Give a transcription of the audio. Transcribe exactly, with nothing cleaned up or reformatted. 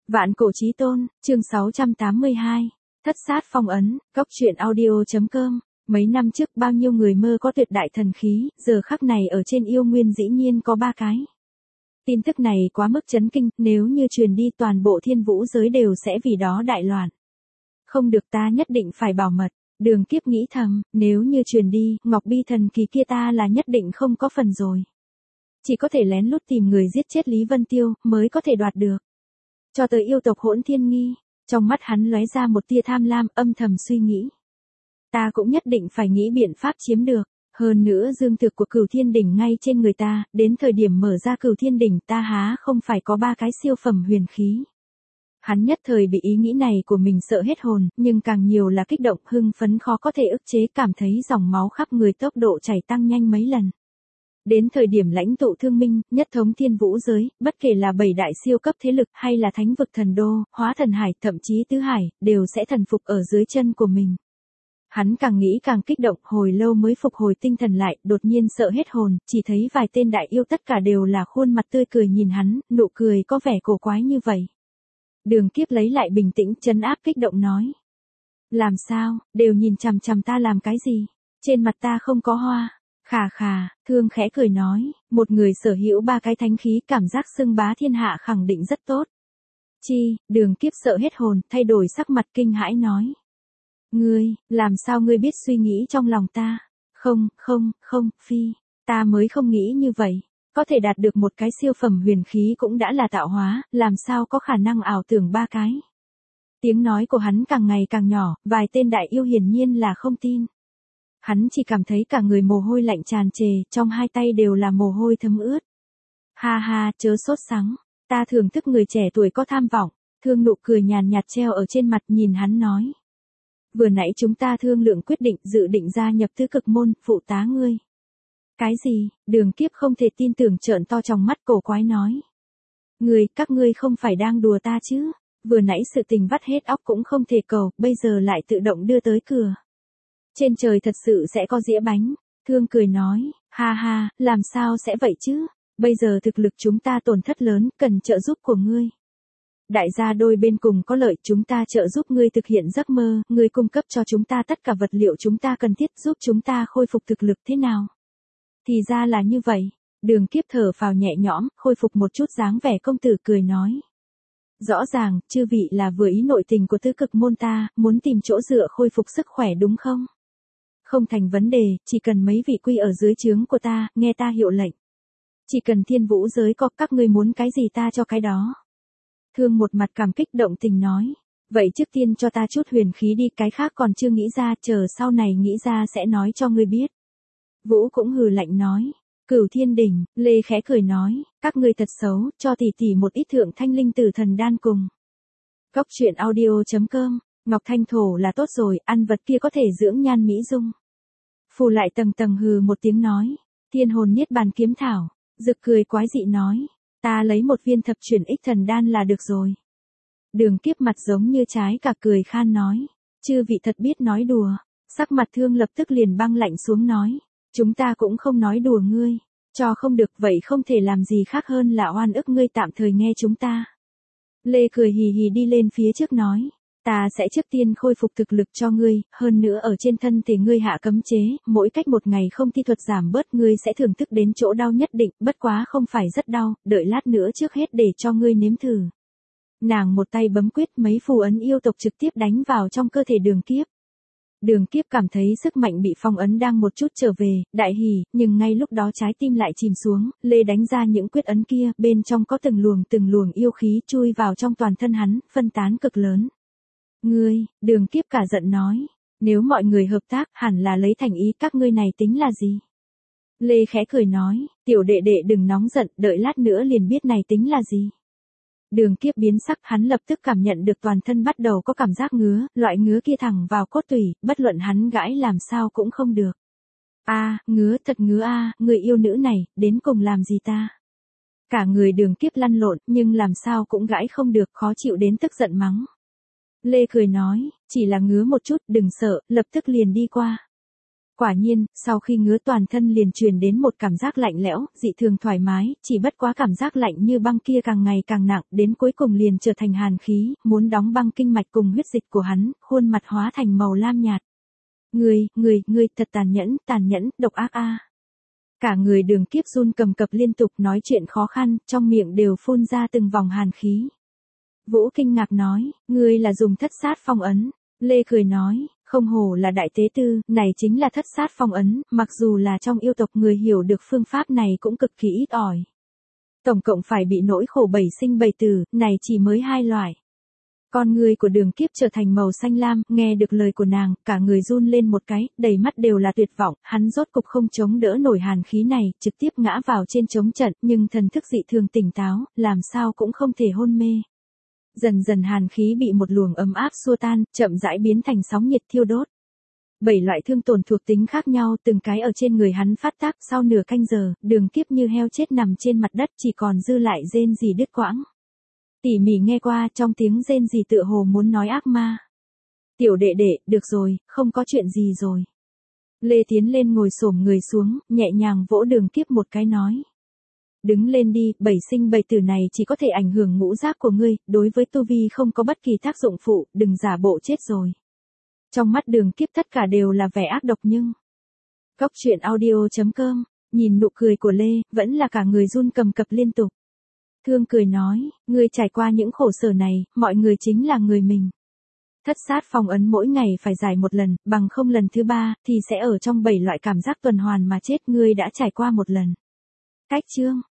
Vạn cổ chí tôn, chương sáu trăm tám mươi hai. Thất sát phong ấn, góc truyện audio chấm com. Mấy năm trước bao nhiêu người mơ có tuyệt đại thần khí, giờ khắc này ở trên yêu nguyên dĩ nhiên có ba cái. Tin tức này quá mức chấn kinh, nếu như truyền đi toàn bộ thiên vũ giới đều sẽ vì đó đại loạn. Không được, ta nhất định phải bảo mật. Đường Kiếp nghĩ thầm, nếu như truyền đi, Ngọc Bi thần kỳ kia ta là nhất định không có phần rồi. Chỉ có thể lén lút tìm người giết chết Lý Vân Tiêu, mới có thể đoạt được. Cho tới yêu tộc Hỗn Thiên Nghi, trong mắt hắn lóe ra một tia tham lam, âm thầm suy nghĩ. Ta cũng nhất định phải nghĩ biện pháp chiếm được, hơn nữa dương thực của Cửu Thiên Đỉnh ngay trên người ta, đến thời điểm mở ra Cửu Thiên Đỉnh ta há không phải có ba cái siêu phẩm huyền khí. Hắn nhất thời bị ý nghĩ này của mình sợ hết hồn, nhưng càng nhiều là kích động, hưng phấn khó có thể ức chế, cảm thấy dòng máu khắp người tốc độ chảy tăng nhanh mấy lần. Đến thời điểm lãnh tụ thương minh, nhất thống thiên vũ giới, bất kể là bảy đại siêu cấp thế lực hay là thánh vực thần đô, hóa thần hải, thậm chí tứ hải, đều sẽ thần phục ở dưới chân của mình. Hắn càng nghĩ càng kích động, hồi lâu mới phục hồi tinh thần lại, đột nhiên sợ hết hồn, chỉ thấy vài tên đại yêu tất cả đều là khuôn mặt tươi cười nhìn hắn, nụ cười có vẻ cổ quái như vậy. Đường Kiếp lấy lại bình tĩnh, trấn áp kích động nói. Làm sao, đều nhìn chằm chằm ta làm cái gì? Trên mặt ta không có hoa. Khà khà, Thương khẽ cười nói, một người sở hữu ba cái thánh khí, cảm giác xưng bá thiên hạ khẳng định rất tốt. Chi, Đường Kiếp sợ hết hồn, thay đổi sắc mặt kinh hãi nói. Ngươi, làm sao ngươi biết suy nghĩ trong lòng ta? Không, không, không, phi, ta mới không nghĩ như vậy. Có thể đạt được một cái siêu phẩm huyền khí cũng đã là tạo hóa, làm sao có khả năng ảo tưởng ba cái. Tiếng nói của hắn càng ngày càng nhỏ, vài tên đại yêu hiển nhiên là không tin. Hắn chỉ cảm thấy cả người mồ hôi lạnh tràn trề, trong hai tay đều là mồ hôi thấm ướt. Ha ha, chớ sốt sắng, ta thưởng thức người trẻ tuổi có tham vọng. Thương nụ cười nhàn nhạt treo ở trên mặt, nhìn hắn nói. Vừa nãy chúng ta thương lượng quyết định, dự định gia nhập tứ cực môn, phụ tá ngươi. Cái gì? Đường Kiếp không thể tin tưởng, trợn to trong mắt, cổ quái nói. Ngươi, các ngươi không phải đang đùa ta chứ? Vừa nãy sự tình vắt hết óc cũng không thể cầu, bây giờ lại tự động đưa tới cửa. Trên trời thật sự sẽ có dĩa bánh. Thương cười nói, ha ha, làm sao sẽ vậy chứ? Bây giờ thực lực chúng ta tổn thất lớn, cần trợ giúp của ngươi. Đại gia đôi bên cùng có lợi, chúng ta trợ giúp ngươi thực hiện giấc mơ, ngươi cung cấp cho chúng ta tất cả vật liệu chúng ta cần thiết, giúp chúng ta khôi phục thực lực thế nào? Thì ra là như vậy. Đường Kiếp thở phào nhẹ nhõm, khôi phục một chút dáng vẻ công tử, cười nói. Rõ ràng, chư vị là vừa ý nội tình của tứ cực môn ta, muốn tìm chỗ dựa khôi phục sức khỏe đúng không? Không thành vấn đề, chỉ cần mấy vị quy ở dưới trướng của ta, nghe ta hiệu lệnh. Chỉ cần thiên vũ giới có, các ngươi muốn cái gì ta cho cái đó. Thương một mặt cảm kích động tình nói. Vậy trước tiên cho ta chút huyền khí đi, cái khác còn chưa nghĩ ra, chờ sau này nghĩ ra sẽ nói cho ngươi biết. Vũ cũng hừ lạnh nói. Cửu Thiên Đỉnh, Lê khẽ cười nói, các ngươi thật xấu, cho tỷ tỷ một ít thượng thanh linh tử thần đan cùng. Góc truyện audio chấm com, Ngọc Thanh Thổ là tốt rồi, ăn vật kia có thể dưỡng nhan mỹ dung. Phù lại tầng tầng hừ một tiếng nói, thiên hồn niết bàn kiếm thảo, Dực cười quái dị nói, ta lấy một viên thập chuyển ích thần đan là được rồi. Đường Kiếp mặt giống như trái cả, cười khan nói, chư vị thật biết nói đùa. Sắc mặt Thương lập tức liền băng lạnh xuống nói, chúng ta cũng không nói đùa ngươi, cho không được vậy không thể làm gì khác hơn là oan ức ngươi tạm thời nghe chúng ta. Lê cười hì hì đi lên phía trước nói, ta sẽ trước tiên khôi phục thực lực cho ngươi, hơn nữa ở trên thân thể ngươi hạ cấm chế, mỗi cách một ngày không thi thuật giảm bớt ngươi sẽ thưởng thức đến chỗ đau nhất định, bất quá không phải rất đau, đợi lát nữa trước hết để cho ngươi nếm thử. Nàng một tay bấm quyết, mấy phù ấn yêu tộc trực tiếp đánh vào trong cơ thể Đường Kiếp. Đường Kiếp cảm thấy sức mạnh bị phong ấn đang một chút trở về, đại hỉ, nhưng ngay lúc đó trái tim lại chìm xuống, Lê đánh ra những quyết ấn kia, bên trong có từng luồng từng luồng yêu khí chui vào trong toàn thân hắn, phân tán cực lớn. Ngươi, Đường Kiếp cả giận nói, nếu mọi người hợp tác, hẳn là lấy thành ý, các ngươi này tính là gì? Lê khẽ cười nói, tiểu đệ đệ đừng nóng giận, đợi lát nữa liền biết này tính là gì. Đường Kiếp biến sắc, hắn lập tức cảm nhận được toàn thân bắt đầu có cảm giác ngứa, loại ngứa kia thẳng vào cốt tủy, bất luận hắn gãi làm sao cũng không được. A, à, ngứa, thật ngứa a, à, người yêu nữ này, đến cùng làm gì ta? Cả người Đường Kiếp lăn lộn, nhưng làm sao cũng gãi không được, khó chịu đến tức giận mắng. Lê cười nói, chỉ là ngứa một chút, đừng sợ, lập tức liền đi qua. Quả nhiên, sau khi ngứa toàn thân liền truyền đến một cảm giác lạnh lẽo, dị thường thoải mái, chỉ bất quá cảm giác lạnh như băng kia càng ngày càng nặng, đến cuối cùng liền trở thành hàn khí, muốn đóng băng kinh mạch cùng huyết dịch của hắn, khuôn mặt hóa thành màu lam nhạt. Người, người, người thật tàn nhẫn, tàn nhẫn, độc ác a. Cả người Đường Kiếp run cầm cập liên tục nói chuyện khó khăn, trong miệng đều phun ra từng vòng hàn khí. Vũ kinh ngạc nói, ngươi là dùng thất sát phong ấn. Lê cười nói, không hổ là đại tế tư, này chính là thất sát phong ấn, mặc dù là trong yêu tộc người hiểu được phương pháp này cũng cực kỳ ít ỏi. Tổng cộng phải bị nỗi khổ bảy sinh bảy tử, này chỉ mới hai loại. Con người của Đường Kiếp trở thành màu xanh lam, nghe được lời của nàng, cả người run lên một cái, đầy mắt đều là tuyệt vọng, hắn rốt cục không chống đỡ nổi hàn khí này, trực tiếp ngã vào trên trống trận, nhưng thần thức dị thường tỉnh táo, làm sao cũng không thể hôn mê. Dần dần hàn khí bị một luồng ấm áp xua tan, chậm rãi biến thành sóng nhiệt thiêu đốt. Bảy loại thương tổn thuộc tính khác nhau, từng cái ở trên người hắn phát tác, sau nửa canh giờ, Đường Kiếp như heo chết nằm trên mặt đất, chỉ còn dư lại rên rỉ đứt quãng. Tỉ mỉ nghe qua, trong tiếng rên rỉ tựa hồ muốn nói ác ma. Tiểu đệ đệ, được rồi, không có chuyện gì rồi. Lê tiến lên ngồi xổm người xuống, nhẹ nhàng vỗ Đường Kiếp một cái nói. Đứng lên đi, bảy sinh bảy tử này chỉ có thể ảnh hưởng ngũ giác của ngươi, đối với tu vi không có bất kỳ tác dụng phụ, đừng giả bộ chết rồi. Trong mắt Đường Kiếp tất cả đều là vẻ ác độc nhưng... Góc truyện audio chấm com, nhìn nụ cười của Lê, vẫn là cả người run cầm cập liên tục. Thương cười nói, ngươi trải qua những khổ sở này, mọi người chính là người mình. Thất sát phong ấn mỗi ngày phải giải một lần, bằng không lần thứ ba, thì sẽ ở trong bảy loại cảm giác tuần hoàn mà chết, ngươi đã trải qua một lần. Cách chương